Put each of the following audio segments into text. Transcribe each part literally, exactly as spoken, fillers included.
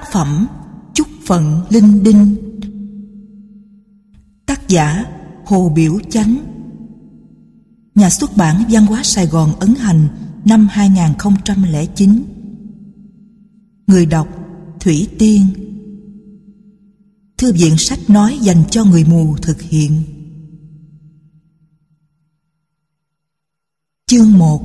phẩm Chúc phận linh đinh. Tác giả Hồ Biểu Chánh. Nhà xuất bản Văn hóa Sài Gòn ấn hành năm hai nghìn không trăm lẻ chín. Người đọc Thủy Tiên. Thư viện sách nói dành cho người mù thực hiện. Chương một.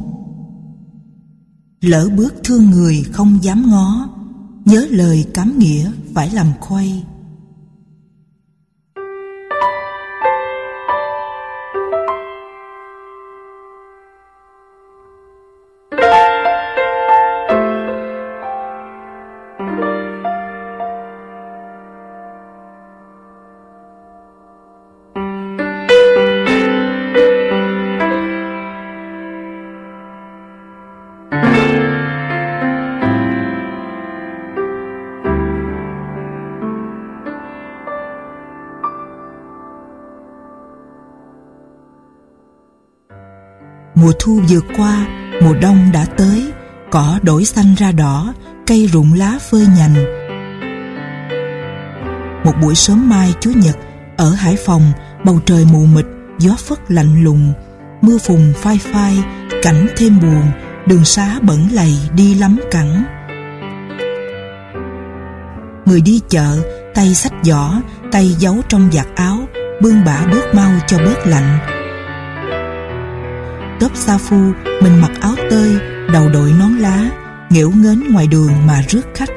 Lỡ bước thương người không dám ngó, nhớ lời cám nghĩa phải làm khuây. Mùa thu vừa qua, mùa đông đã tới. Cỏ đổi xanh ra đỏ, cây rụng lá phơi nhành. Một buổi sớm mai Chủ nhật, ở Hải Phòng, bầu trời mù mịt, gió phất lạnh lùng, mưa phùn phai phai, cảnh thêm buồn, đường xá bẩn lầy đi lắm cẳng. Người đi chợ, tay xách giỏ, tay giấu trong vạt áo, bươn bả bước mau cho bớt lạnh. Tốp sa phu, mình mặc áo tơi, đầu đội nón lá, nghễu nghếnh ngoài đường mà rước khách.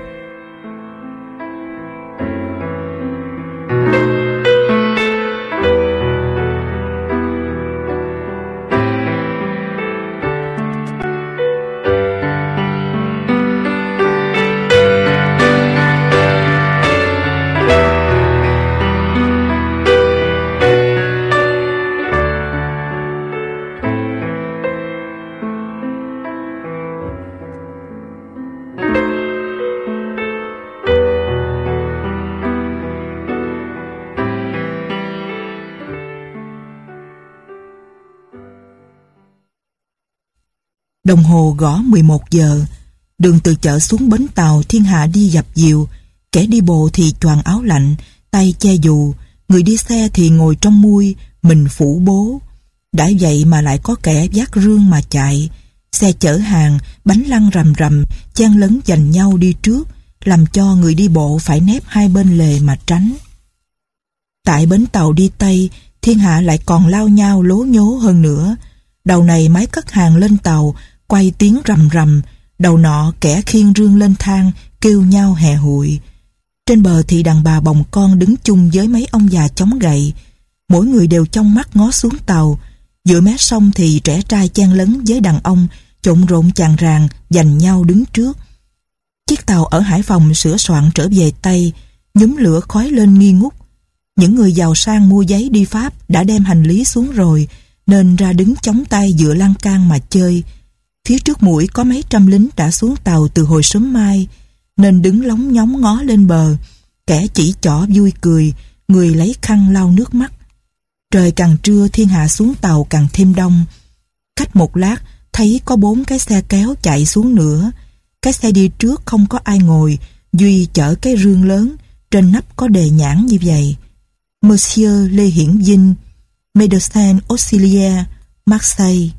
Đồng hồ gõ mười một giờ. Đường từ chợ xuống bến tàu thiên hạ đi dập dìu. Kẻ đi bộ thì choàng áo lạnh, tay che dù. Người đi xe thì ngồi trong mui, mình phủ bố. Đã vậy mà lại có kẻ vác rương mà chạy. Xe chở hàng, bánh lăn rầm rầm, chen lấn giành nhau đi trước, làm cho người đi bộ phải nép hai bên lề mà tránh. Tại bến tàu đi Tây, thiên hạ lại còn lao nhau lố nhố hơn nữa. Đầu này máy cất hàng lên tàu, quay tiếng rầm rầm, đầu nọ kẻ khiêng rương lên thang, kêu nhau hè hụi. Trên bờ thì đàn bà bồng con đứng chung với mấy ông già chống gậy. Mỗi người đều trong mắt ngó xuống tàu. Giữa mé sông thì trẻ trai chen lấn với đàn ông, trộn rộn chàng ràng, giành nhau đứng trước. Chiếc tàu ở Hải Phòng sửa soạn trở về Tây, nhúm lửa khói lên nghi ngút. Những người giàu sang mua giấy đi Pháp đã đem hành lý xuống rồi, nên ra đứng chống tay dựa lan can mà chơi. Phía trước mũi có mấy trăm lính đã xuống tàu từ hồi sớm mai, nên đứng lóng nhóng ngó lên bờ. Kẻ chỉ trỏ vui cười, người lấy khăn lau nước mắt. Trời càng trưa thiên hạ xuống tàu càng thêm đông. Cách một lát thấy có bốn cái xe kéo chạy xuống nữa. Cái xe đi trước không có ai ngồi, duy chở cái rương lớn, trên nắp có đề nhãn như vậy: Monsieur Lê Hiển Vinh, Médecin Auxiliaire, Marseille.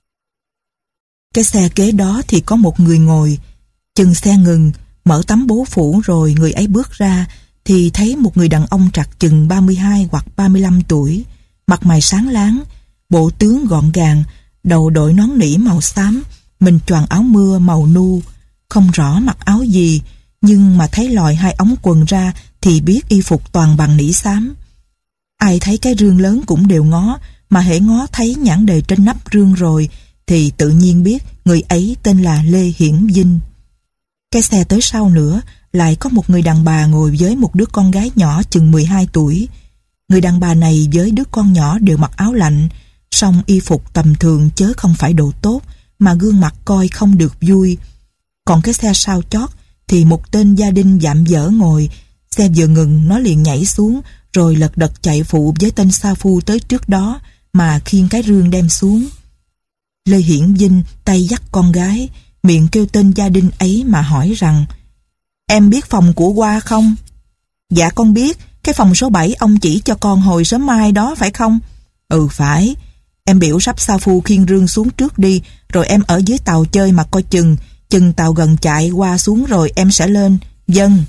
Cái xe kế đó thì có một người ngồi. Chừng xe ngừng, mở tấm bố phủ rồi người ấy bước ra, thì thấy một người đàn ông trạc chừng ba mươi hai hoặc ba mươi lăm tuổi, mặt mày sáng láng, bộ tướng gọn gàng, đầu đội nón nỉ màu xám, mình choàng áo mưa màu nu. Không rõ mặc áo gì, nhưng mà thấy lòi hai ống quần ra thì biết y phục toàn bằng nỉ xám. Ai thấy cái rương lớn cũng đều ngó, mà hễ ngó thấy nhãn đề trên nắp rương rồi thì tự nhiên biết người ấy tên là Lê Hiển Vinh. Cái xe tới sau nữa lại có một người đàn bà ngồi với một đứa con gái nhỏ chừng mười hai tuổi. Người đàn bà này với đứa con nhỏ đều mặc áo lạnh, song y phục tầm thường chớ không phải độ tốt, mà gương mặt coi không được vui. Còn cái xe sau chót thì một tên gia đình dạm dở ngồi. Xe vừa ngừng nó liền nhảy xuống, rồi lật đật chạy phụ với tên sa phu tới trước đó mà khiêng cái rương đem xuống. Lê Hiển Vinh tay dắt con gái, miệng kêu tên gia đình ấy mà hỏi rằng: Em biết phòng của Hoa không? Dạ con biết, cái phòng số bảy ông chỉ cho con hồi sớm mai đó phải không? Ừ phải. Em biểu sắp sa phu khiêng rương xuống trước đi, rồi em ở dưới tàu chơi mà coi chừng. Chừng tàu gần chạy qua xuống rồi em sẽ lên. Vâng.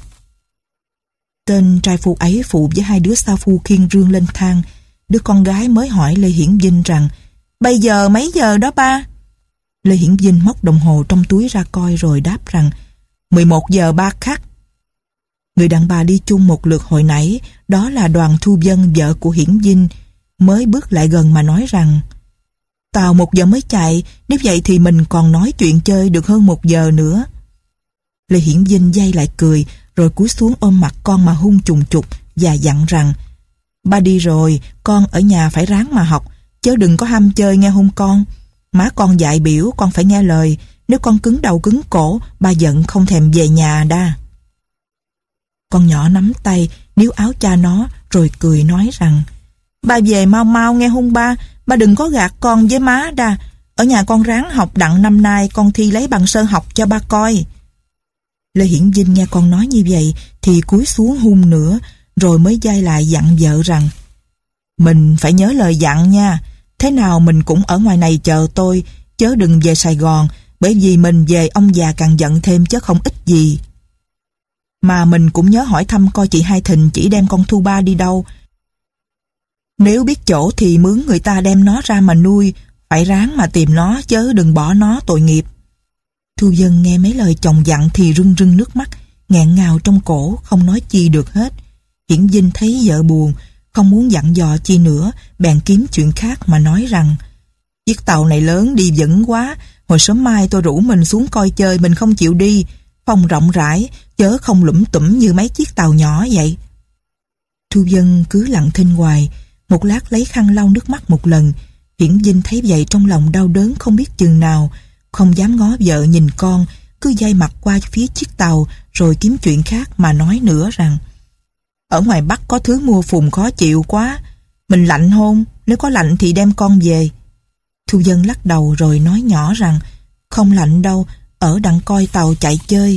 Tên trai phu ấy phụ với hai đứa sa phu khiêng rương lên thang. Đứa con gái mới hỏi Lê Hiển Vinh rằng: Bây giờ mấy giờ đó ba? Lê Hiển Vinh móc đồng hồ trong túi ra coi rồi đáp rằng: mười một giờ ba khắc. Người đàn bà đi chung một lượt hồi nãy, đó là Đoàn Thu Vân, vợ của Hiển Vinh, mới bước lại gần mà nói rằng: Tàu một giờ mới chạy, nếu vậy thì mình còn nói chuyện chơi được hơn một giờ nữa. Lê Hiển Vinh giây lại cười, rồi cúi xuống ôm mặt con mà hung trùng trục và dặn rằng: Ba đi rồi, con ở nhà phải ráng mà học, chớ đừng có ham chơi nghe hôn con. Má con dạy biểu con phải nghe lời, nếu con cứng đầu cứng cổ, ba giận không thèm về nhà đa. Con nhỏ nắm tay, níu áo cha nó, rồi cười nói rằng: Ba về mau mau nghe hôn ba, ba đừng có gạt con với má đa. Ở nhà con ráng học đặng năm nay con thi lấy bằng sơ học cho ba coi. Lê Hiển Vinh nghe con nói như vậy thì cúi xuống hôn nữa, rồi mới giai lại dặn vợ rằng: Mình phải nhớ lời dặn nha, thế nào mình cũng ở ngoài này chờ tôi, chớ đừng về Sài Gòn, bởi vì mình về ông già càng giận thêm chứ không ít gì. Mà mình cũng nhớ hỏi thăm coi chị Hai Thìn chỉ đem con Thu Ba đi đâu. Nếu biết chỗ thì mướn người ta đem nó ra mà nuôi, phải ráng mà tìm nó chớ đừng bỏ nó tội nghiệp. Thu Vân nghe mấy lời chồng dặn thì rưng rưng nước mắt, nghẹn ngào trong cổ, không nói chi được hết. Hiển Vinh thấy vợ buồn, không muốn dặn dò chi nữa, bèn kiếm chuyện khác mà nói rằng: Chiếc tàu này lớn đi vững quá, hồi sớm mai tôi rủ mình xuống coi chơi mình không chịu đi, phòng rộng rãi, chớ không lủm tủm như mấy chiếc tàu nhỏ vậy. Thu Vân cứ lặng thinh hoài, một lát lấy khăn lau nước mắt một lần. Hiển Vinh thấy vậy trong lòng đau đớn không biết chừng nào, không dám ngó vợ nhìn con, cứ dây mặt qua phía chiếc tàu rồi kiếm chuyện khác mà nói nữa rằng: Ở ngoài Bắc có thứ mua phùng khó chịu quá, mình lạnh hôn, nếu có lạnh thì đem con về. Thu Vân lắc đầu rồi nói nhỏ rằng: Không lạnh đâu, ở đặng coi tàu chạy chơi.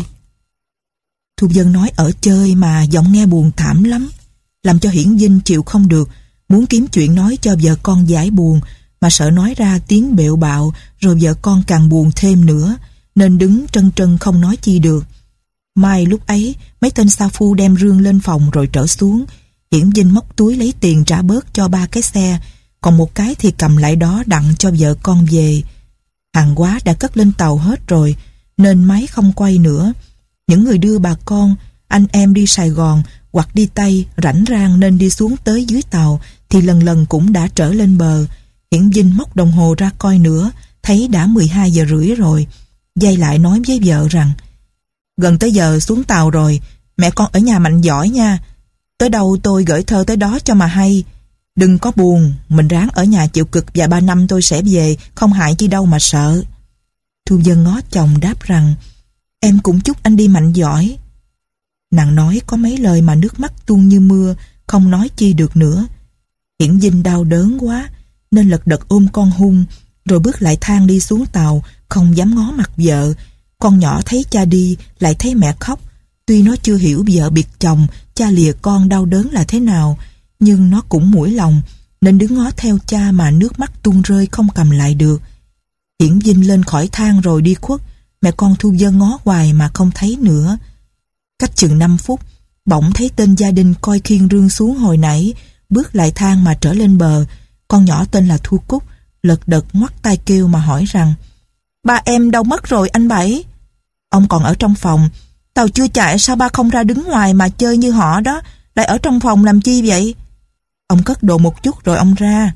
Thu Vân nói ở chơi mà giọng nghe buồn thảm lắm, làm cho Hiển Vinh chịu không được, muốn kiếm chuyện nói cho vợ con giải buồn, mà sợ nói ra tiếng bệu bạo rồi vợ con càng buồn thêm nữa, nên đứng trân trân không nói chi được. Mai lúc ấy mấy tên sa phu đem rương lên phòng rồi trở xuống. Hiển Vinh móc túi lấy tiền trả bớt cho ba cái xe, còn một cái thì cầm lại đó đặng cho vợ con về. Hàng hóa đã cất lên tàu hết rồi nên máy không quay nữa. Những người đưa bà con, anh em đi Sài Gòn hoặc đi Tây rảnh rang nên đi xuống tới dưới tàu thì lần lần cũng đã trở lên bờ. Hiển Vinh móc đồng hồ ra coi nữa, thấy đã mười hai giờ rưỡi rồi. Dây lại nói với vợ rằng: Gần tới giờ xuống tàu rồi, mẹ con ở nhà mạnh giỏi nha. Tới đâu tôi gửi thơ tới đó cho mà hay. Đừng có buồn, mình ráng ở nhà chịu cực vài ba năm tôi sẽ về, không hại chi đâu mà sợ. Thu Vân ngó chồng đáp rằng: Em cũng chúc anh đi mạnh giỏi. Nàng nói có mấy lời mà nước mắt tuôn như mưa, không nói chi được nữa. Hiển Vinh đau đớn quá nên lật đật ôm con hung, rồi bước lại thang đi xuống tàu, không dám ngó mặt vợ. Con nhỏ thấy cha đi lại thấy mẹ khóc. Tuy nó chưa hiểu vợ biệt chồng, cha lìa con đau đớn là thế nào, nhưng nó cũng mũi lòng nên đứng ngó theo cha mà nước mắt tuôn rơi không cầm lại được. Hiển Vinh lên khỏi thang rồi đi khuất. Mẹ con Thu Vân ngó hoài mà không thấy nữa. Cách chừng năm phút, bỗng thấy tên gia đình coi khiêng rương xuống hồi nãy bước lại thang mà trở lên bờ. Con nhỏ tên là Thu Cúc lật đật ngoắt tay kêu mà hỏi rằng: Ba em đâu mất rồi anh Bảy? Ông còn ở trong phòng. Tàu chưa chạy sao ba không ra đứng ngoài mà chơi như họ đó, lại ở trong phòng làm chi vậy? Ông cất đồ một chút rồi ông ra.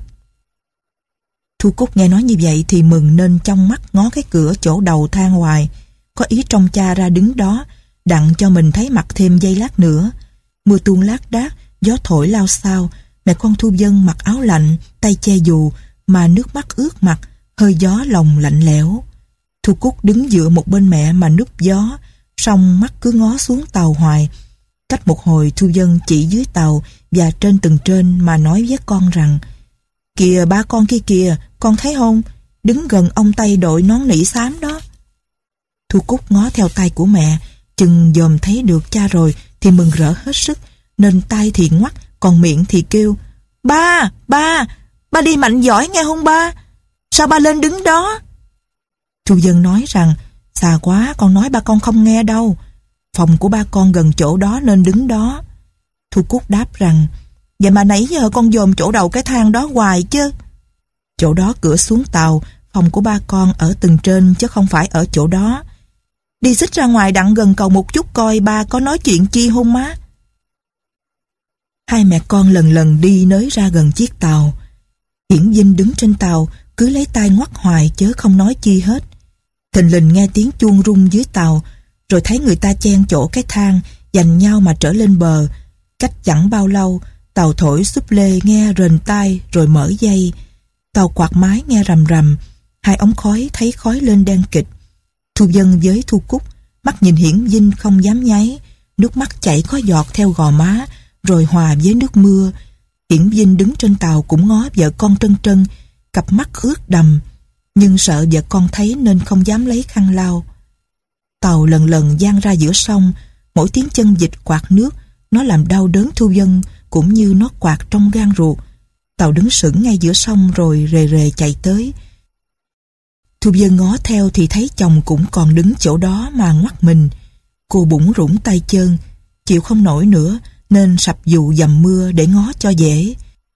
Thu Cúc nghe nói như vậy thì mừng nên trong mắt ngó cái cửa chỗ đầu thang hoài, có ý trông cha ra đứng đó đặng cho mình thấy mặt thêm giây lát nữa. Mưa tuôn lác đác, gió thổi lao xao. Mẹ con Thu Vân mặc áo lạnh, tay che dù mà nước mắt ướt mặt, hơi gió lòng lạnh lẽo. Thu Cúc đứng dựa một bên mẹ mà núp gió, song mắt cứ ngó xuống tàu hoài. Cách một hồi Thu Vân chỉ dưới tàu và trên tầng trên mà nói với con rằng: Kìa ba con kia kìa, con thấy không? Đứng gần ông Tây đội nón nỉ xám đó. Thu Cúc ngó theo tay của mẹ Chừng dòm thấy được cha rồi thì mừng rỡ hết sức, nên tay thì ngoắt, còn miệng thì kêu: Ba, ba, ba đi mạnh giỏi nghe không ba? Sao ba lên đứng đó? Thu Vân nói rằng: Xa quá, con nói ba con không nghe đâu. Phòng của ba con gần chỗ đó nên đứng đó. Thu Cúc đáp rằng: Vậy mà nãy giờ con dòm chỗ đầu cái thang đó hoài chứ. Chỗ đó cửa xuống tàu, phòng của ba con ở tầng trên chứ không phải ở chỗ đó. Đi xích ra ngoài đặng gần cầu một chút coi ba có nói chuyện chi hông má. Hai mẹ con lần lần đi nới ra gần chiếc tàu. Hiển Vinh đứng trên tàu cứ lấy tay ngoắt hoài chớ không nói chi hết. Thình lình nghe tiếng chuông rung dưới tàu, rồi thấy người ta chen chỗ cái thang giành nhau mà trở lên bờ. Cách chẳng bao lâu, tàu thổi súp lê nghe rền tai rồi mở dây. Tàu quạt mái nghe rầm rầm, hai ống khói thấy khói lên đen kịch. Thu Vân với Thu Cúc mắt nhìn Hiển Vinh không dám nháy, nước mắt chảy có giọt theo gò má rồi hòa với nước mưa. Hiển Vinh đứng trên tàu cũng ngó vợ con trân trân, cặp mắt ướt đầm, nhưng sợ vợ con thấy nên không dám lấy khăn lau. Tàu lần lần giang ra giữa sông, mỗi tiếng chân vịt quạt nước nó làm đau đớn Thu Vân cũng như nó quạt trong gan ruột. Tàu đứng sững ngay giữa sông rồi rề rề chạy tới. Thu Vân ngó theo thì thấy chồng cũng còn đứng chỗ đó mà ngoắt mình. Cô bủn rủn tay chân, chịu không nổi nữa nên sập dù dầm mưa để ngó cho dễ.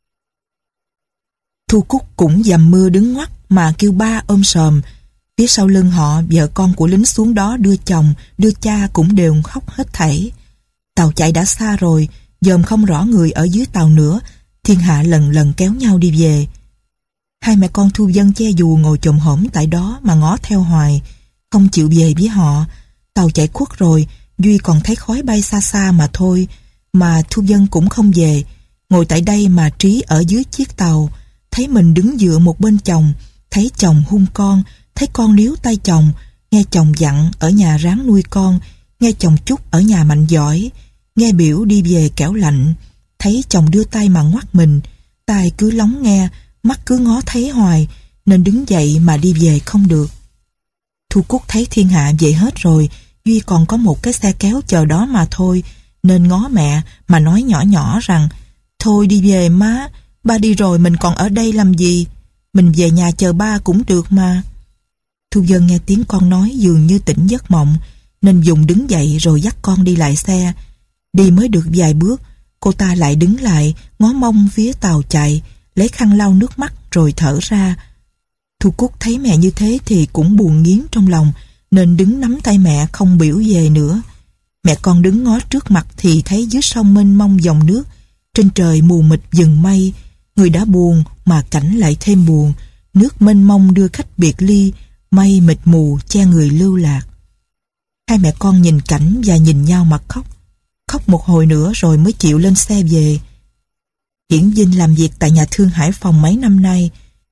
Thu Cúc cũng dầm mưa đứng ngoắt mà kêu ba ôm sòm. Phía sau lưng họ, vợ con của lính xuống đó đưa chồng, đưa cha cũng đều khóc hết thảy. Tàu chạy đã xa rồi, dòm không rõ người ở dưới tàu nữa. Thiên hạ lần lần kéo nhau đi về. Hai mẹ con Thu Vân che dù ngồi chồm hổm tại đó mà ngó theo hoài, không chịu về với họ. Tàu chạy khuất rồi, Duy còn thấy khói bay xa xa mà thôi. Mà Thu Vân cũng không về, ngồi tại đây mà trí ở dưới chiếc tàu, thấy mình đứng dựa một bên chồng, thấy chồng hung con, thấy con níu tay chồng, nghe chồng dặn ở nhà ráng nuôi con, nghe chồng chúc ở nhà mạnh giỏi, nghe biểu đi về kẻo lạnh, thấy chồng đưa tay mà ngoắt mình, tai cứ lóng nghe, mắt cứ ngó thấy hoài, nên đứng dậy mà đi về không được. Thu Cúc thấy thiên hạ về hết rồi, Duy còn có một cái xe kéo chờ đó mà thôi, nên ngó mẹ mà nói nhỏ nhỏ rằng: Thôi đi về má, ba đi rồi mình còn ở đây làm gì? Mình về nhà chờ ba cũng được mà. Thu Vân nghe tiếng con nói dường như tỉnh giấc mộng, nên dùng đứng dậy rồi dắt con đi lại xe. Đi mới được vài bước, cô ta lại đứng lại, ngó mông phía tàu chạy, lấy khăn lau nước mắt rồi thở ra. Thu Cúc thấy mẹ như thế thì cũng buồn nghiến trong lòng, nên đứng nắm tay mẹ không biểu về nữa. Mẹ con đứng ngó trước mặt thì thấy dưới sông mênh mông dòng nước, trên trời mù mịt dần mây. Người đã buồn mà cảnh lại thêm buồn, nước mênh mông đưa khách biệt ly, mây mịt mù che người lưu lạc. Hai mẹ con nhìn cảnh và nhìn nhau mà khóc. Khóc một hồi nữa rồi mới chịu lên xe về. Hiển Vinh làm việc tại nhà thương Hải Phòng mấy năm nay,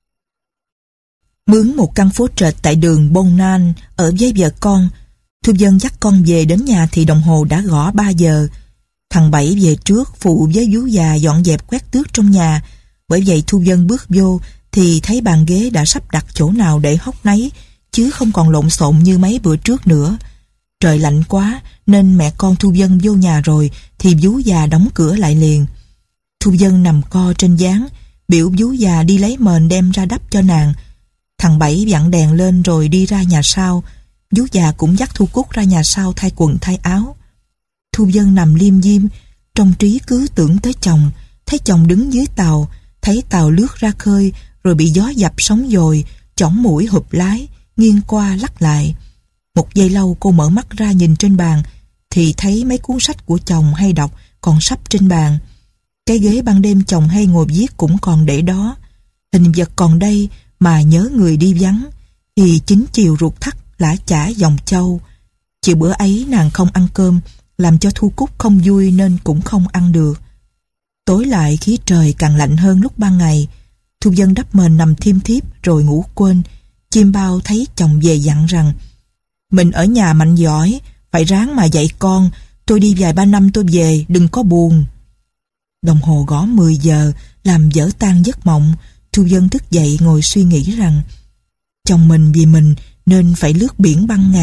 mướn một căn phố trệt tại đường Bôn Nan ở với vợ con. Thu Vân dắt con về đến nhà thì đồng hồ đã gõ ba giờ. Thằng Bảy về trước phụ với vú già dọn dẹp quét tước trong nhà. Bởi vậy Thu Vân bước vô thì thấy bàn ghế đã sắp đặt chỗ nào để hốc nấy, chứ không còn lộn xộn như mấy bữa trước nữa. Trời lạnh quá nên mẹ con Thu Vân vô nhà rồi thì vú già đóng cửa lại liền. Thu Vân nằm co trên gián, biểu vú già đi lấy mền đem ra đắp cho nàng. Thằng Bảy vặn đèn lên rồi đi ra nhà sau. Vú già cũng dắt Thu Cúc ra nhà sau thay quần thay áo. Thu Vân nằm liêm diêm, trong trí cứ tưởng tới chồng, thấy chồng đứng dưới tàu, thấy tàu lướt ra khơi rồi bị gió dập sóng dồi, chỏng mũi hụp lái, nghiêng qua lắc lại. Một giây lâu cô mở mắt ra nhìn trên bàn thì thấy mấy cuốn sách của chồng hay đọc còn sắp trên bàn. Cái ghế ban đêm chồng hay ngồi viết cũng còn để đó. Hình vật còn đây mà nhớ người đi vắng, thì chính chiều ruột thắt lã chả dòng châu. Chiều bữa ấy nàng không ăn cơm, làm cho Thu Cúc không vui nên cũng không ăn được. Tối lại khí trời càng lạnh hơn lúc ban ngày. Thu Vân đắp mền nằm thiêm thiếp rồi ngủ quên. Chim bao thấy chồng về dặn rằng: Mình ở nhà mạnh giỏi, phải ráng mà dạy con. Tôi đi vài ba năm tôi về, đừng có buồn. Đồng hồ gõ mười giờ làm vỡ tan giấc mộng. Thu Vân thức dậy ngồi suy nghĩ rằng chồng mình vì mình nên phải lướt biển băng ngàn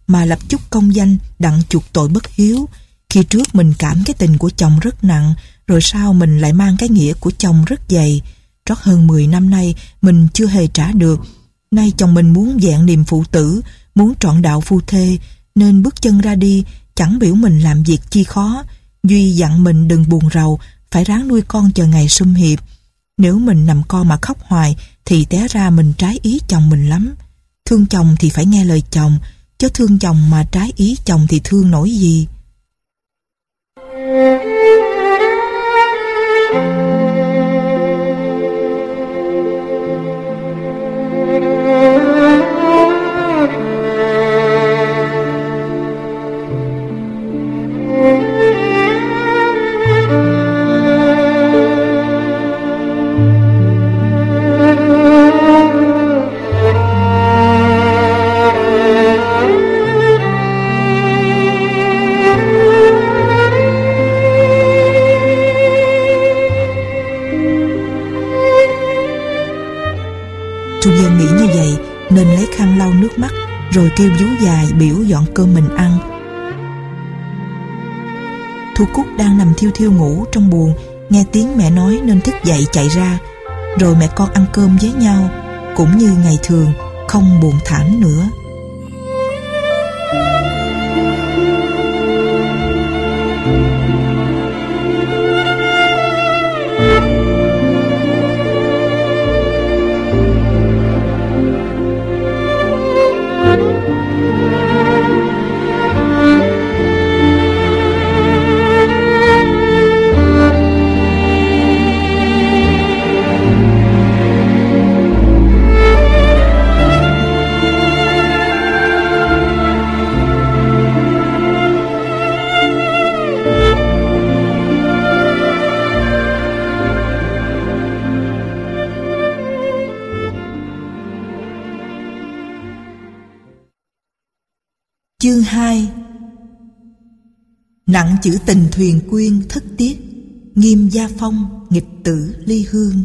mà lập chút công danh đặng chuộc tội bất hiếu. Khi trước mình cảm cái tình của chồng rất nặng, rồi sau mình lại mang cái nghĩa của chồng rất dày. Trót hơn mười năm nay mình chưa hề trả được. Nay chồng mình muốn vẹn niềm phụ tử, muốn trọn đạo phu thê, nên bước chân ra đi, chẳng biểu mình làm việc chi khó. Duy dặn mình đừng buồn rầu, phải ráng nuôi con chờ ngày sum hiệp. Nếu mình nằm co mà khóc hoài thì té ra mình trái ý chồng mình lắm. Thương chồng thì phải nghe lời chồng, chứ thương chồng mà trái ý chồng thì thương nổi gì. Thu Vân nghĩ như vậy nên lấy khăn lau nước mắt, rồi kêu vú già biểu dọn cơm mình ăn. Thu Cúc đang nằm thiêu thiêu ngủ trong buồng, nghe tiếng mẹ nói nên thức dậy chạy ra. Rồi mẹ con ăn cơm với nhau, cũng như ngày thường, không buồn thảm nữa. Chương hai. Nặng chữ tình thuyền quyên thất tiết, nghiêm gia phong nghịch tử ly hương.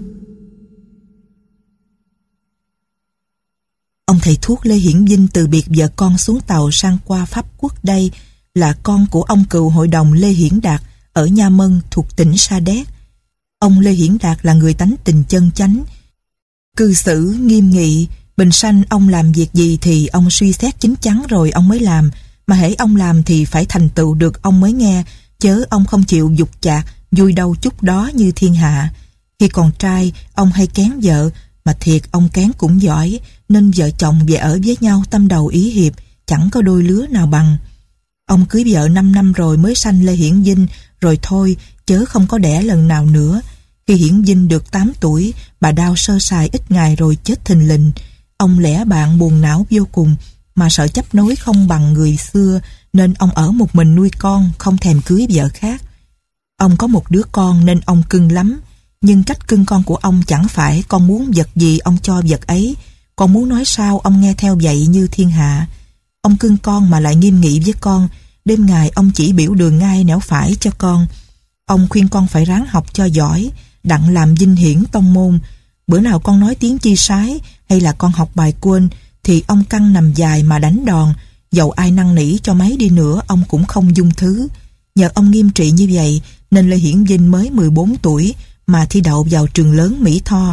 Ông thầy thuốc Lê Hiển Vinh từ biệt vợ con xuống tàu sang qua Pháp Quốc. Đây là con của ông cựu hội đồng Lê Hiển Đạt ở Nha Mân thuộc tỉnh Sa Đéc. Ông Lê Hiển Đạt là người tánh tình chân chánh, cư xử nghiêm nghị. Bình sanh ông làm việc gì thì ông suy xét chín chắn rồi ông mới làm, mà hễ ông làm thì phải thành tựu được ông mới nghe, chớ ông không chịu dục chạc, vui đâu chút đó như thiên hạ. Khi còn trai, ông hay kén vợ, mà thiệt ông kén cũng giỏi, nên vợ chồng về ở với nhau tâm đầu ý hiệp, chẳng có đôi lứa nào bằng. Ông cưới vợ năm năm rồi mới sanh Lê Hiển Vinh, rồi thôi, chớ không có đẻ lần nào nữa. Khi Hiển Vinh được tám tuổi, bà đau sơ sài ít ngày rồi chết thình lình. Ông lẻ bạn buồn não vô cùng, mà sợ chấp nối không bằng người xưa, nên ông ở một mình nuôi con, không thèm cưới vợ khác. Ông có một đứa con nên ông cưng lắm, nhưng cách cưng con của ông chẳng phải con muốn vật gì ông cho vật ấy, con muốn nói sao ông nghe theo vậy như thiên hạ. Ông cưng con mà lại nghiêm nghị với con, đêm ngày ông chỉ biểu đường ngay nẻo phải cho con. Ông khuyên con phải ráng học cho giỏi, đặng làm vinh hiển tông môn. Bữa nào con nói tiếng chi sái hay là con học bài quên thì ông căng nằm dài mà đánh đòn, dầu ai năn nỉ cho mấy đi nữa ông cũng không dung thứ. Nhờ ông nghiêm trị như vậy nên Lê Hiển Vinh mới mười bốn tuổi mà thi đậu vào trường lớn Mỹ Tho.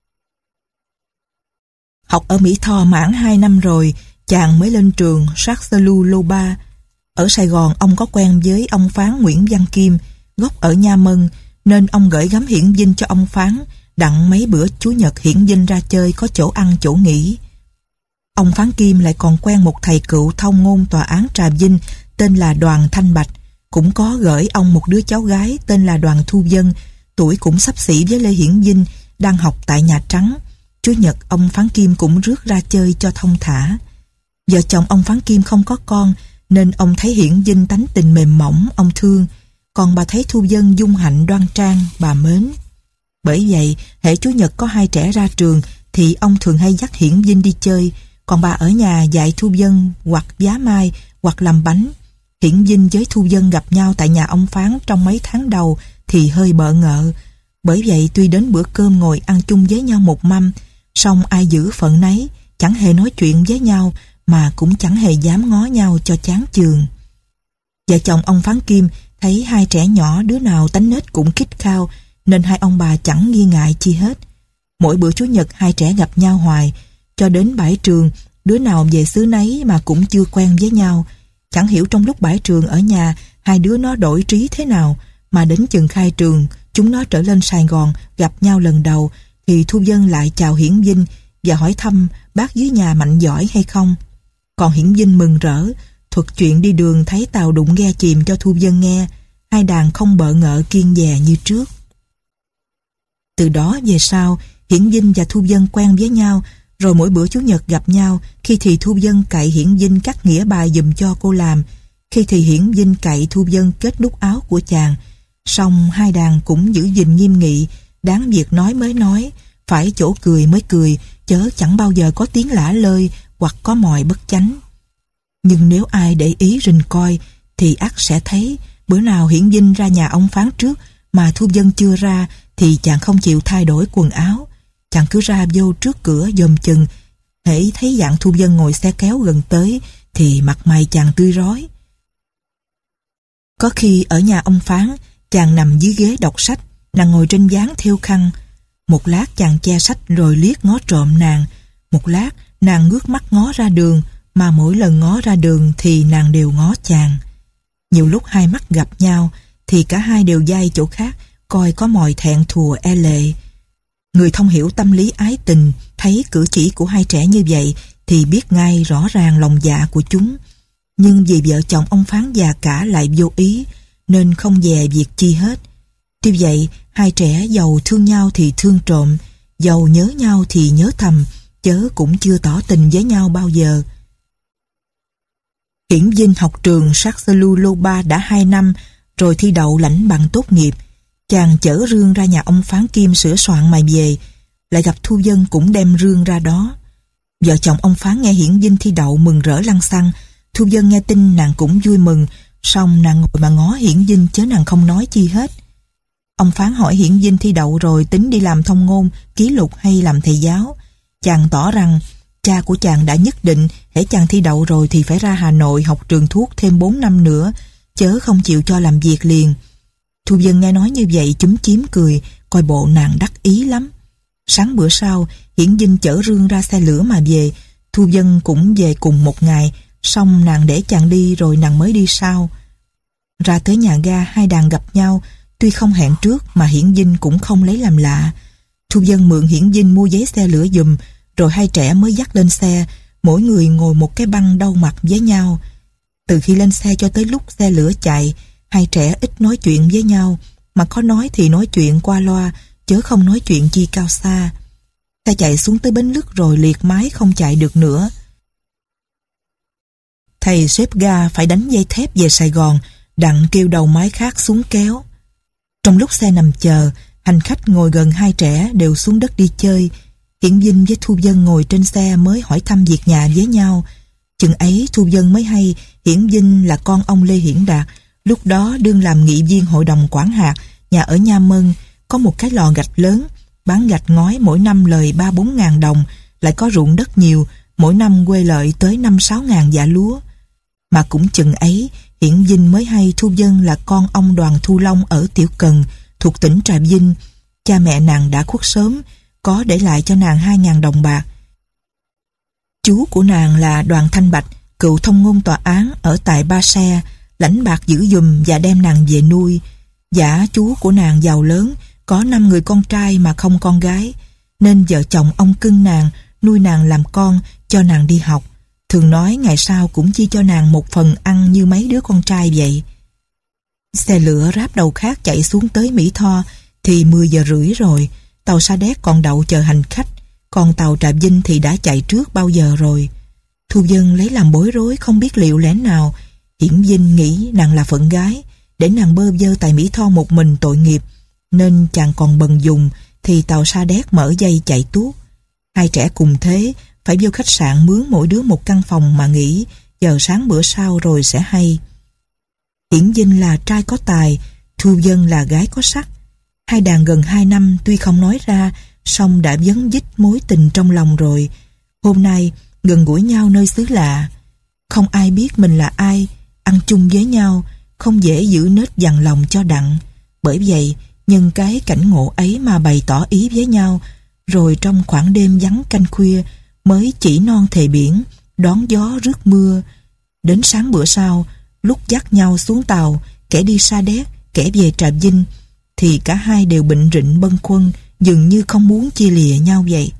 Học ở Mỹ Tho mãn hai năm rồi, chàng mới lên trường Saxelu Loba. Ở Sài Gòn ông có quen với ông Phán Nguyễn Văn Kim, gốc ở Nha Mân, nên ông gửi gắm Hiển Vinh cho ông Phán, đặng mấy bữa Chủ nhật Hiển Vinh ra chơi có chỗ ăn chỗ nghỉ. Ông Phán Kim lại còn quen một thầy cựu thông ngôn tòa án Trà Vinh tên là Đoàn Thanh Bạch, cũng có gửi ông một đứa cháu gái tên là Đoàn Thu Vân, tuổi cũng xấp xỉ với Lê Hiển Vinh, đang học tại Nhà Trắng. Chủ nhật ông Phán Kim cũng rước ra chơi cho thông thả. Vợ chồng ông Phán Kim không có con, nên ông thấy Hiển Vinh tánh tình mềm mỏng, ông thương, còn bà thấy Thu Vân dung hạnh đoan trang, bà mến. Bởi vậy, hễ Chủ nhật có hai trẻ ra trường thì ông thường hay dắt Hiển Vinh đi chơi, còn bà ở nhà dạy Thu Vân hoặc giá mai hoặc làm bánh. Hiển Vinh với Thu Vân gặp nhau tại nhà ông Phán trong mấy tháng đầu thì hơi bợ ngợ. Bởi vậy tuy đến bữa cơm ngồi ăn chung với nhau một mâm, song ai giữ phận nấy, chẳng hề nói chuyện với nhau, mà cũng chẳng hề dám ngó nhau cho chán chường. Vợ chồng ông Phán Kim thấy hai trẻ nhỏ đứa nào tánh nết cũng khít khao, nên hai ông bà chẳng nghi ngại chi hết. Mỗi bữa Chủ nhật hai trẻ gặp nhau hoài, cho đến bãi trường, đứa nào về xứ nấy mà cũng chưa quen với nhau. Chẳng hiểu trong lúc bãi trường ở nhà hai đứa nó đổi trí thế nào, mà đến chừng khai trường chúng nó trở lên Sài Gòn gặp nhau lần đầu thì Thu Vân lại chào Hiển Vinh và hỏi thăm bác dưới nhà mạnh giỏi hay không. Còn Hiển Vinh mừng rỡ thuật chuyện đi đường thấy tàu đụng ghe chìm cho Thu Vân nghe. Hai đàn không bợ ngợ kiêng dè như trước. Từ đó về sau, Hiển Vinh và Thu Vân quen với nhau, rồi mỗi bữa Chủ nhật gặp nhau, khi thì Thu Vân cậy Hiển Vinh cắt nghĩa bài giùm cho cô làm, khi thì Hiển Vinh cậy Thu Vân kết nút áo của chàng. Song hai đàn cũng giữ gìn nghiêm nghị, đáng việc nói mới nói, phải chỗ cười mới cười, chớ chẳng bao giờ có tiếng lả lơi hoặc có mồi bất chánh. Nhưng nếu ai để ý rình coi thì ắt sẽ thấy bữa nào Hiển Vinh ra nhà ông Phán trước mà Thu Vân chưa ra thì chàng không chịu thay đổi quần áo. Chàng cứ ra vô trước cửa dòm chừng, hễ thấy dạng Thu Vân ngồi xe kéo gần tới thì mặt mày chàng tươi rói. Có khi ở nhà ông Phán, chàng nằm dưới ghế đọc sách, nàng ngồi trên ván thêu khăn. Một lát chàng che sách rồi liếc ngó trộm nàng, một lát nàng ngước mắt ngó ra đường, mà mỗi lần ngó ra đường thì nàng đều ngó chàng. Nhiều lúc hai mắt gặp nhau thì cả hai đều dai chỗ khác, coi có mồi thẹn thùa e lệ. Người thông hiểu tâm lý ái tình thấy cử chỉ của hai trẻ như vậy thì biết ngay rõ ràng lòng dạ của chúng. Nhưng vì vợ chồng ông Phán già cả lại vô ý nên không dè việc chi hết. Tuy vậy hai trẻ giàu thương nhau thì thương trộm, giàu nhớ nhau thì nhớ thầm, chớ cũng chưa tỏ tình với nhau bao giờ. Hiển Vinh học trường Saxoluloba đã hai năm, rồi thi đậu lãnh bằng tốt nghiệp. Chàng chở rương ra nhà ông Phán Kim sửa soạn mà về, lại gặp Thu Vân cũng đem rương ra đó. Vợ chồng ông Phán nghe Hiển Vinh thi đậu mừng rỡ lăng xăng. Thu Vân nghe tin nàng cũng vui mừng, song nàng ngồi mà ngó Hiển Vinh chớ nàng không nói chi hết. Ông Phán hỏi Hiển Vinh thi đậu rồi tính đi làm thông ngôn, ký lục hay làm thầy giáo. Chàng tỏ rằng cha của chàng đã nhất định hễ chàng thi đậu rồi thì phải ra Hà Nội học trường thuốc thêm bốn năm nữa, chớ không chịu cho làm việc liền. Thu Vân nghe nói như vậy chúm chím cười, coi bộ nàng đắc ý lắm. Sáng bữa sau, Hiển Vinh chở rương ra xe lửa mà về. Thu Vân cũng về cùng một ngày, xong nàng để chàng đi rồi nàng mới đi sau. Ra tới nhà ga hai đàn gặp nhau, tuy không hẹn trước mà Hiển Vinh cũng không lấy làm lạ. Thu Vân mượn Hiển Vinh mua giấy xe lửa giùm, rồi hai trẻ mới dắt lên xe, mỗi người ngồi một cái băng đâu mặt với nhau. Từ khi lên xe cho tới lúc xe lửa chạy, hai trẻ ít nói chuyện với nhau, mà có nói thì nói chuyện qua loa, chớ không nói chuyện chi cao xa. Xe chạy xuống tới bến Lức rồi liệt mái không chạy được nữa. Thầy xếp ga phải đánh dây thép về Sài Gòn, đặng kêu đầu mái khác xuống kéo. Trong lúc xe nằm chờ, hành khách ngồi gần hai trẻ đều xuống đất đi chơi. Hiển Vinh với Thu Vân ngồi trên xe mới hỏi thăm việc nhà với nhau. Chừng ấy Thu Vân mới hay Hiển Vinh là con ông Lê Hiển Đạt, lúc đó đương làm nghị viên hội đồng quản hạt, nhà ở Nha Mân, có một cái lò gạch lớn, bán gạch ngói mỗi năm lời ba bốn ngàn đồng, lại có ruộng đất nhiều, mỗi năm quê lợi tới năm sáu ngàn dạ lúa. Mà cũng chừng ấy, Hiển Vinh mới hay Thu Vân là con ông Đoàn Thu Long ở Tiểu Cần, thuộc tỉnh Trà Vinh. Cha mẹ nàng đã khuất sớm, có để lại cho nàng hai ngàn đồng bạc. Chú của nàng là Đoàn Thanh Bạch, cựu thông ngôn tòa án ở tại Ba Se, lãnh bạc giữ giùm và đem nàng về nuôi. Dạ chú của nàng giàu lớn, có năm người con trai mà không con gái, nên vợ chồng ông cưng nàng, nuôi nàng làm con, cho nàng đi học. Thường nói ngày sau cũng chi cho nàng một phần ăn như mấy đứa con trai vậy. Xe lửa ráp đầu khác chạy xuống tới Mỹ Tho thì mười giờ rưỡi rồi. Tàu Sa Đéc còn đậu chờ hành khách, còn tàu Trà Vinh thì đã chạy trước bao giờ rồi. Thu Vân lấy làm bối rối, không biết liệu lẽ nào. Hiển Vinh nghĩ nàng là phận gái, để nàng bơ vơ tại Mỹ Tho một mình tội nghiệp, nên chàng còn bần dùng thì tàu Sa Đéc mở dây chạy tuốt. Hai trẻ cùng thế phải vô khách sạn mướn mỗi đứa một căn phòng mà nghỉ, giờ sáng bữa sau rồi sẽ hay. Hiển Vinh là trai có tài, Thu Vân là gái có sắc. Hai đàn gần hai năm tuy không nói ra, song đã vấn dít mối tình trong lòng rồi. Hôm nay gần gũi nhau nơi xứ lạ. Không ai biết mình là ai, ăn chung với nhau, không dễ giữ nết dằn lòng cho đặng. Bởi vậy, nhân cái cảnh ngộ ấy mà bày tỏ ý với nhau, rồi trong khoảng đêm vắng canh khuya mới chỉ non thề biển, đón gió rước mưa. Đến sáng bữa sau, lúc dắt nhau xuống tàu, kẻ đi Sa Đéc, kẻ về Trà Vinh, thì cả hai đều bệnh rịnh bâng khuâng, dường như không muốn chia lìa nhau vậy.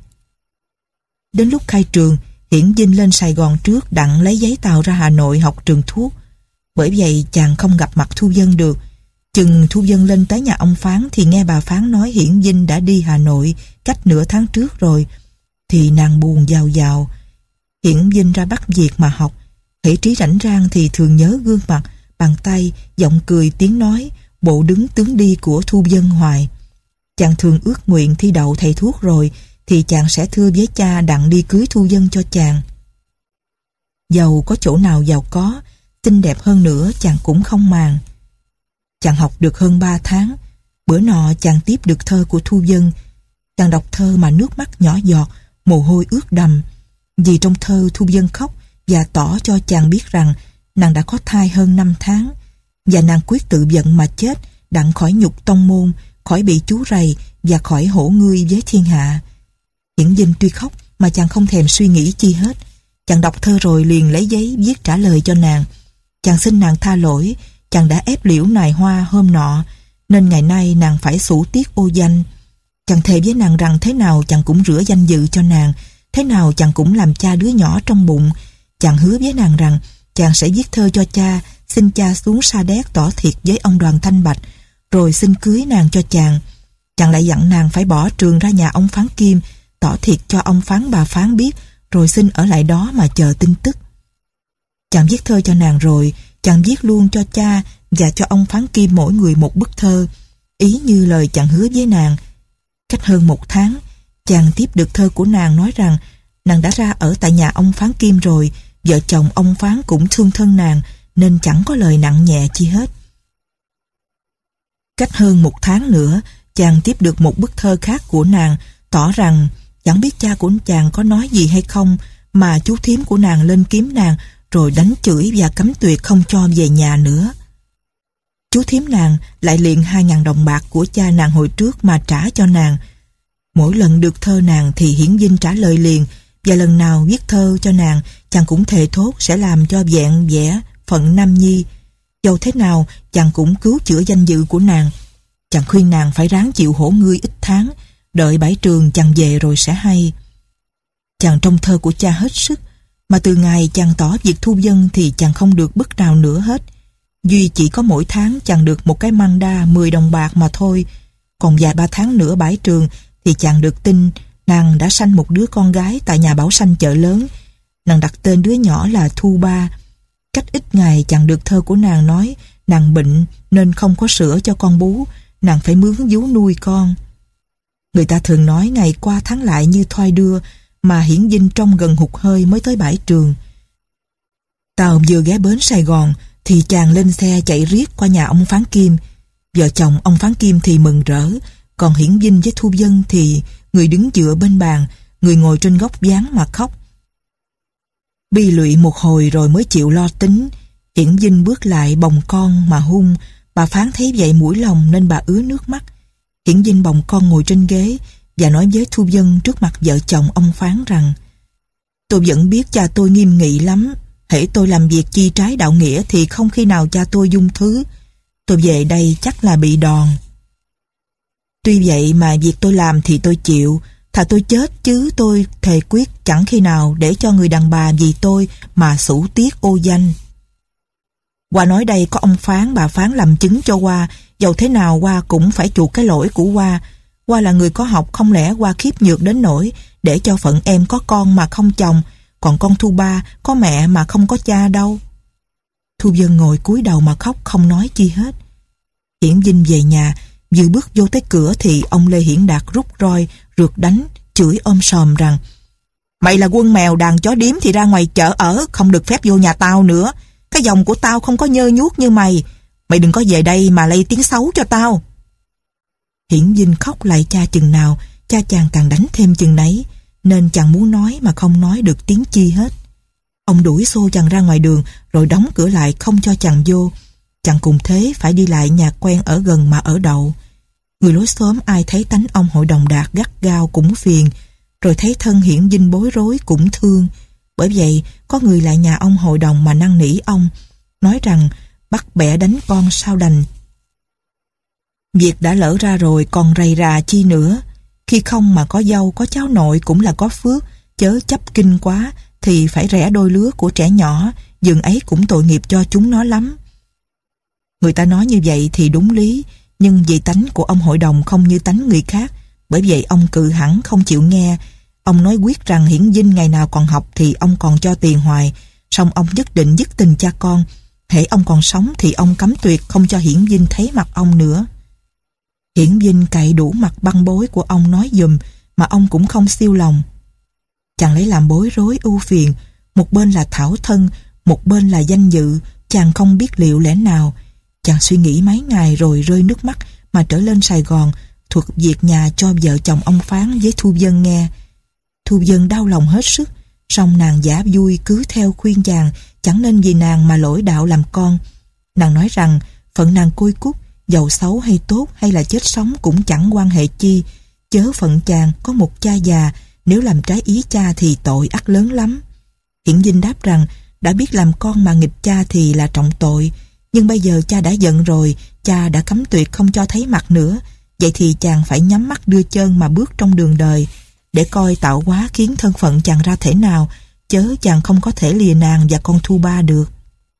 Đến lúc khai trường, Hiển Vinh lên Sài Gòn trước đặng lấy giấy tàu ra Hà Nội học trường thuốc. Bởi vậy chàng không gặp mặt Thu Vân được. Chừng Thu Vân lên tới nhà ông Phán thì nghe bà Phán nói Hiển Vinh đã đi Hà Nội cách nửa tháng trước rồi, thì nàng buồn giàu giàu. Hiển Vinh ra Bắc Việt mà học, hễ trí rảnh rang thì thường nhớ gương mặt, bàn tay, giọng cười, tiếng nói, bộ đứng tướng đi của Thu Vân hoài. Chàng thường ước nguyện thi đậu thầy thuốc rồi thì chàng sẽ thưa với cha đặng đi cưới Thu Vân cho chàng. Giàu có chỗ nào giàu có, xinh đẹp hơn nữa chàng cũng không màng. Chàng học được hơn ba tháng, bữa nọ chàng tiếp được thơ của Thu Vân. Chàng đọc thơ mà nước mắt nhỏ giọt, mồ hôi ướt đầm. Vì trong thơ Thu Vân khóc và tỏ cho chàng biết rằng nàng đã có thai hơn năm tháng, và nàng quyết tự giận mà chết đặng khỏi nhục tông môn, khỏi bị chú rầy và khỏi hổ ngươi với thiên hạ. Hiển Vinh tuy khóc mà chàng không thèm suy nghĩ chi hết. Chàng đọc thơ rồi liền lấy giấy viết trả lời cho nàng. Chàng xin nàng tha lỗi, chàng đã ép liễu nài hoa hôm nọ, nên ngày nay nàng phải xủ tiết ô danh. Chàng thề với nàng rằng thế nào chàng cũng rửa danh dự cho nàng, thế nào chàng cũng làm cha đứa nhỏ trong bụng. Chàng hứa với nàng rằng chàng sẽ viết thơ cho cha, xin cha xuống Sa Đéc tỏ thiệt với ông Đoàn Thanh Bạch, rồi xin cưới nàng cho chàng. Chàng lại dặn nàng phải bỏ trường ra nhà ông Phán Kim, tỏ thiệt cho ông Phán bà Phán biết, rồi xin ở lại đó mà chờ tin tức. Chàng viết thơ cho nàng rồi, chàng viết luôn cho cha và cho ông Phán Kim mỗi người một bức thơ, ý như lời chàng hứa với nàng. Cách hơn một tháng, chàng tiếp được thơ của nàng nói rằng nàng đã ra ở tại nhà ông Phán Kim rồi, vợ chồng ông Phán cũng thương thân nàng, nên chẳng có lời nặng nhẹ chi hết. Cách hơn một tháng nữa, chàng tiếp được một bức thơ khác của nàng, tỏ rằng chẳng biết cha của chàng có nói gì hay không, mà chú thím của nàng lên kiếm nàng, rồi đánh chửi và cấm tuyệt không cho về nhà nữa. Chú thím nàng lại liền hai ngàn đồng bạc của cha nàng hồi trước mà trả cho nàng. Mỗi lần được thơ nàng thì Hiển Vinh trả lời liền, và lần nào viết thơ cho nàng, chàng cũng thề thốt sẽ làm cho vẹn vẽ phận nam nhi. Dầu thế nào, chàng cũng cứu chữa danh dự của nàng. Chàng khuyên nàng phải ráng chịu hổ ngươi ít tháng, đợi bãi trường chàng về rồi sẽ hay. Chàng trong thơ của cha hết sức, mà từ ngày chàng tỏ việc Thu Vân thì chàng không được bức nào nữa hết. Duy chỉ có mỗi tháng chàng được một cái măng đa mười đồng bạc mà thôi. Còn vài ba tháng nữa bãi trường thì chàng được tin nàng đã sanh một đứa con gái tại nhà Bảo Sanh chợ lớn. Nàng đặt tên đứa nhỏ là Thu Ba. Cách ít ngày chàng được thơ của nàng nói nàng bệnh nên không có sữa cho con bú, nàng phải mướn vú nuôi con. Người ta thường nói ngày qua tháng lại như thoi đưa, mà Hiển Vinh trông gần hụt hơi mới tới bãi trường. Tàu vừa ghé bến Sài Gòn thì chàng lên xe chạy riết qua nhà ông Phán Kim. Vợ chồng ông Phán Kim thì mừng rỡ, còn Hiển Vinh với Thu Vân thì người đứng dựa bên bàn, người ngồi trên góc ván mà khóc. Bi lụy một hồi rồi mới chịu lo tính. Hiển Vinh bước lại bồng con mà hung. Bà Phán thấy vậy mũi lòng nên bà ứa nước mắt. Hiển Vinh bồng con ngồi trên ghế và nói với Thu Vân trước mặt vợ chồng ông Phán rằng: tôi vẫn biết cha tôi nghiêm nghị lắm, hễ tôi làm việc chi trái đạo nghĩa thì không khi nào cha tôi dung thứ. Tôi về đây chắc là bị đòn. Tuy vậy mà việc tôi làm thì tôi chịu, thà tôi chết chứ tôi thề quyết chẳng khi nào để cho người đàn bà vì tôi mà xủ tiết ô danh. Hoa nói đây có ông Phán bà Phán làm chứng cho Hoa, dầu thế nào Hoa cũng phải chuộc cái lỗi của Hoa. Hoa là người có học, không lẽ Hoa khiếp nhược đến nỗi để cho phận em có con mà không chồng, còn con Thu Ba có mẹ mà không có cha đâu. Thu Vân ngồi cúi đầu mà khóc không nói chi hết. Hiển Vinh về nhà, vừa bước vô tới cửa thì ông Lê Hiển Đạt rút roi, rượt đánh, chửi ôm sòm rằng: mày là quân mèo đàn chó điếm thì ra ngoài chợ ở, không được phép vô nhà tao nữa. Cái dòng của tao không có nhơ nhuốc như mày. Mày đừng có về đây mà lây tiếng xấu cho tao. Hiển Vinh khóc lại cha chừng nào, cha chàng càng đánh thêm chừng nấy. nên chàng muốn nói mà không nói được tiếng chi hết. Ông đuổi xô chàng ra ngoài đường rồi đóng cửa lại không cho chàng vô. Chàng cùng thế phải đi lại nhà quen ở gần mà ở đậu. Người lối xóm ai thấy tánh ông hội đồng Đạt gắt gao cũng phiền, rồi thấy thân Hiển Vinh bối rối cũng thương. Bởi vậy có người lại nhà ông hội đồng mà năn nỉ ông, nói rằng bắt bẻ đánh con sao đành. Việc đã lỡ ra rồi còn rầy rà chi nữa. Khi không mà có dâu có cháu nội cũng là có phước, chớ chấp kinh quá thì phải rẽ đôi lứa của trẻ nhỏ, dường ấy cũng tội nghiệp cho chúng nó lắm. Người ta nói như vậy thì đúng lý, nhưng vì tánh của ông hội đồng không như tánh người khác, bởi vậy ông cự hẳn không chịu nghe. Ông nói quyết rằng Hiển Vinh ngày nào còn học thì ông còn cho tiền hoài, song ông nhất định dứt tình cha con. Hễ ông còn sống thì ông cấm tuyệt không cho Hiển Vinh thấy mặt ông nữa. Hiển Vinh cậy đủ mặt băng bối của ông nói giùm, mà ông cũng không siêu lòng. Chàng lấy làm bối rối ưu phiền, một bên là thảo thân, một bên là danh dự, chàng không biết liệu lẽ nào. Chàng suy nghĩ mấy ngày rồi rơi nước mắt mà trở lên Sài Gòn, thuật việc nhà cho vợ chồng ông Phán với Thu Vân nghe. Thu Vân đau lòng hết sức, song nàng giả vui cứ theo khuyên chàng, chẳng nên vì nàng mà lỗi đạo làm con. Nàng nói rằng phận nàng côi cút, giàu xấu hay tốt hay là chết sống cũng chẳng quan hệ chi, chớ phận chàng có một cha già, nếu làm trái ý cha thì tội ắt lớn lắm. Hiển Vinh đáp rằng đã biết làm con mà nghịch cha thì là trọng tội, nhưng bây giờ cha đã giận rồi, cha đã cấm tuyệt không cho thấy mặt nữa, vậy thì chàng phải nhắm mắt đưa chân mà bước trong đường đời, để coi tạo hóa khiến thân phận chàng ra thể nào, chớ chàng không có thể lìa nàng và con Thu Ba được.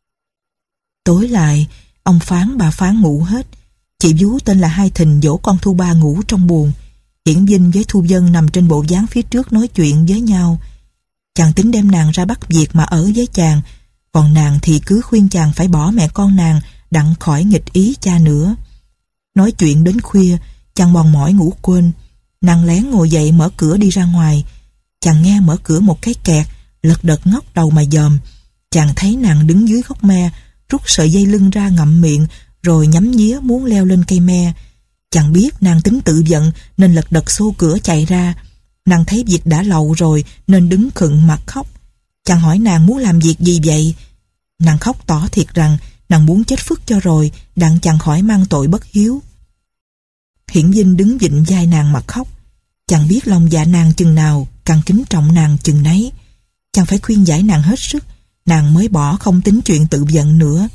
Tối lại, ông Phán bà Phán ngủ hết. Chị vú tên là Hai Thìn dỗ con Thu Ba ngủ trong buồng. Hiển Vinh với Thu Vân nằm trên bộ dáng phía trước nói chuyện với nhau. Chàng tính đem nàng ra Bắc Việt mà ở với chàng, còn nàng thì cứ khuyên chàng phải bỏ mẹ con nàng đặng khỏi nghịch ý cha nữa. Nói chuyện đến khuya, chàng mòn mỏi ngủ quên. Nàng lén ngồi dậy mở cửa đi ra ngoài. Chàng nghe mở cửa một cái kẹt, lật đật ngóc đầu mà dòm. Chàng thấy nàng đứng dưới gốc me, rút sợi dây lưng ra ngậm miệng, rồi nhắm nhía muốn leo lên cây me. Chàng biết nàng tính tự giận nên lật đật xô cửa chạy ra. Nàng thấy việc đã lậu rồi nên đứng khựng mặt khóc. Chàng hỏi nàng muốn làm việc gì vậy. Nàng khóc tỏ thiệt rằng nàng muốn chết phức cho rồi, đặng chàng khỏi mang tội bất hiếu. Hiển Vinh đứng vịn vai nàng mà khóc. Chàng biết lòng dạ nàng chừng nào, càng kính trọng nàng chừng nấy. Chàng phải khuyên giải nàng hết sức, nàng mới bỏ không tính chuyện tự giận nữa.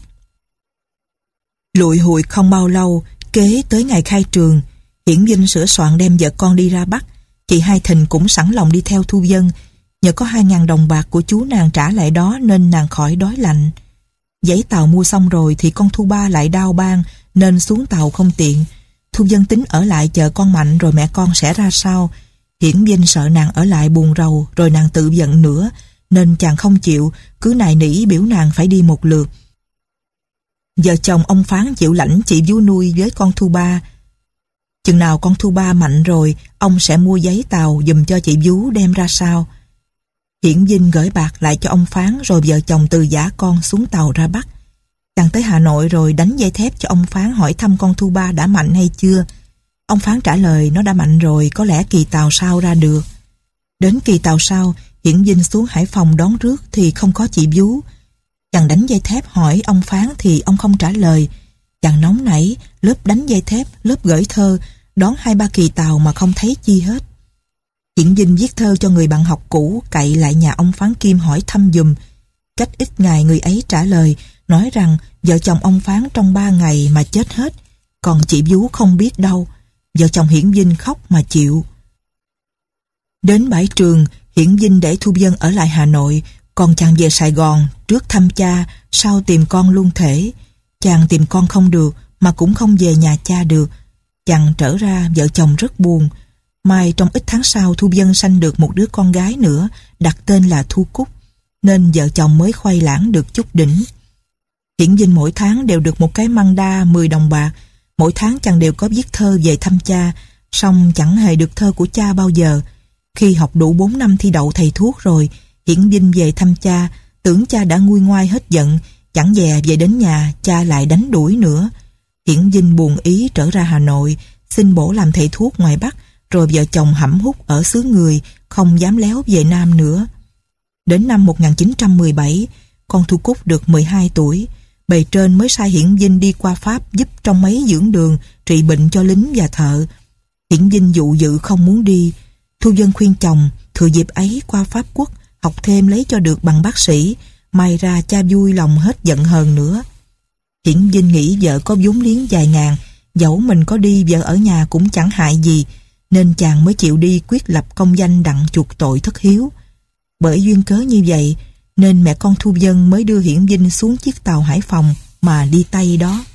Lụi hụi không bao lâu, kế tới ngày khai trường, Hiển Vinh sửa soạn đem vợ con đi ra Bắc. Chị Hai Thìn cũng sẵn lòng đi theo Thu Vân. Nhờ có hai ngàn đồng bạc của chú nàng trả lại đó nên nàng khỏi đói lạnh. Giấy tàu mua xong rồi thì con Thu Ba lại đau ban nên xuống tàu không tiện. Thu Vân tính ở lại chờ con Mạnh rồi mẹ con sẽ ra sao. Hiển Vinh sợ nàng ở lại buồn rầu rồi nàng tự giận nữa, nên chàng không chịu, cứ nài nỉ biểu nàng phải đi một lượt. Vợ chồng ông Phán chịu lãnh chị vú nuôi với con Thu Ba. Chừng nào con Thu Ba mạnh rồi, ông sẽ mua giấy tàu giùm cho chị vú đem ra sao. Hiển Vinh gửi bạc lại cho ông Phán rồi vợ chồng từ giã con xuống tàu ra Bắc. Chàng tới Hà Nội rồi đánh dây thép cho ông Phán hỏi thăm con Thu Ba đã mạnh hay chưa. Ông Phán trả lời nó đã mạnh rồi, có lẽ kỳ tàu sau ra được. Đến kỳ tàu sau, Hiển Vinh xuống Hải Phòng đón rước thì không có chị vú. Chàng đánh dây thép hỏi ông Phán thì ông không trả lời. Chàng nóng nảy, lớp đánh dây thép, lớp gửi thơ, đón hai ba kỳ tàu mà không thấy chi hết. Hiển Vinh viết thơ cho người bạn học cũ cậy lại nhà ông Phán Kim hỏi thăm giùm. Cách ít ngày người ấy trả lời, nói rằng vợ chồng ông Phán trong ba ngày mà chết hết, còn chị vú không biết đâu. Vợ chồng Hiển Vinh khóc mà chịu. Đến bãi trường, Hiển Vinh để Thu Vân ở lại Hà Nội, còn chàng về Sài Gòn, trước thăm cha, sau tìm con luôn thể. Chàng tìm con không được, mà cũng không về nhà cha được. Chàng trở ra, vợ chồng rất buồn. Mai trong ít tháng sau Thu Vân sanh được một đứa con gái nữa, đặt tên là Thu Cúc, nên vợ chồng mới khoai lãng được chút đỉnh. Hiển Vinh mỗi tháng đều được một cái măng đa mười đồng bạc. Mỗi tháng chàng đều có viết thơ về thăm cha, song chẳng hề được thơ của cha bao giờ. Khi học đủ bốn năm thi đậu thầy thuốc rồi, Hiển Vinh về thăm cha, tưởng cha đã nguôi ngoai hết giận, chẳng dè về đến nhà cha lại đánh đuổi nữa. Hiển Vinh buồn ý trở ra Hà Nội, xin bổ làm thầy thuốc ngoài Bắc, rồi vợ chồng hẩm hút ở xứ người, không dám léo về Nam nữa. Đến năm một nghìn chín trăm mười bảy, con Thu Cúc được mười hai tuổi, bề trên mới sai Hiển Vinh đi qua Pháp giúp trong mấy dưỡng đường trị bệnh cho lính và thợ. Hiển Vinh dụ dự không muốn đi. Thu Vân khuyên chồng thừa dịp ấy qua Pháp Quốc học thêm lấy cho được bằng bác sĩ, may ra cha vui lòng hết giận hờn nữa. Hiển Vinh nghĩ vợ có vốn liếng vài ngàn, dẫu mình có đi vợ ở nhà cũng chẳng hại gì, nên chàng mới chịu đi quyết lập công danh đặng chuộc tội thất hiếu. Bởi duyên cớ như vậy nên mẹ con Thu Vân mới đưa Hiển Vinh xuống chiếc tàu Hải Phòng mà đi Tây đó.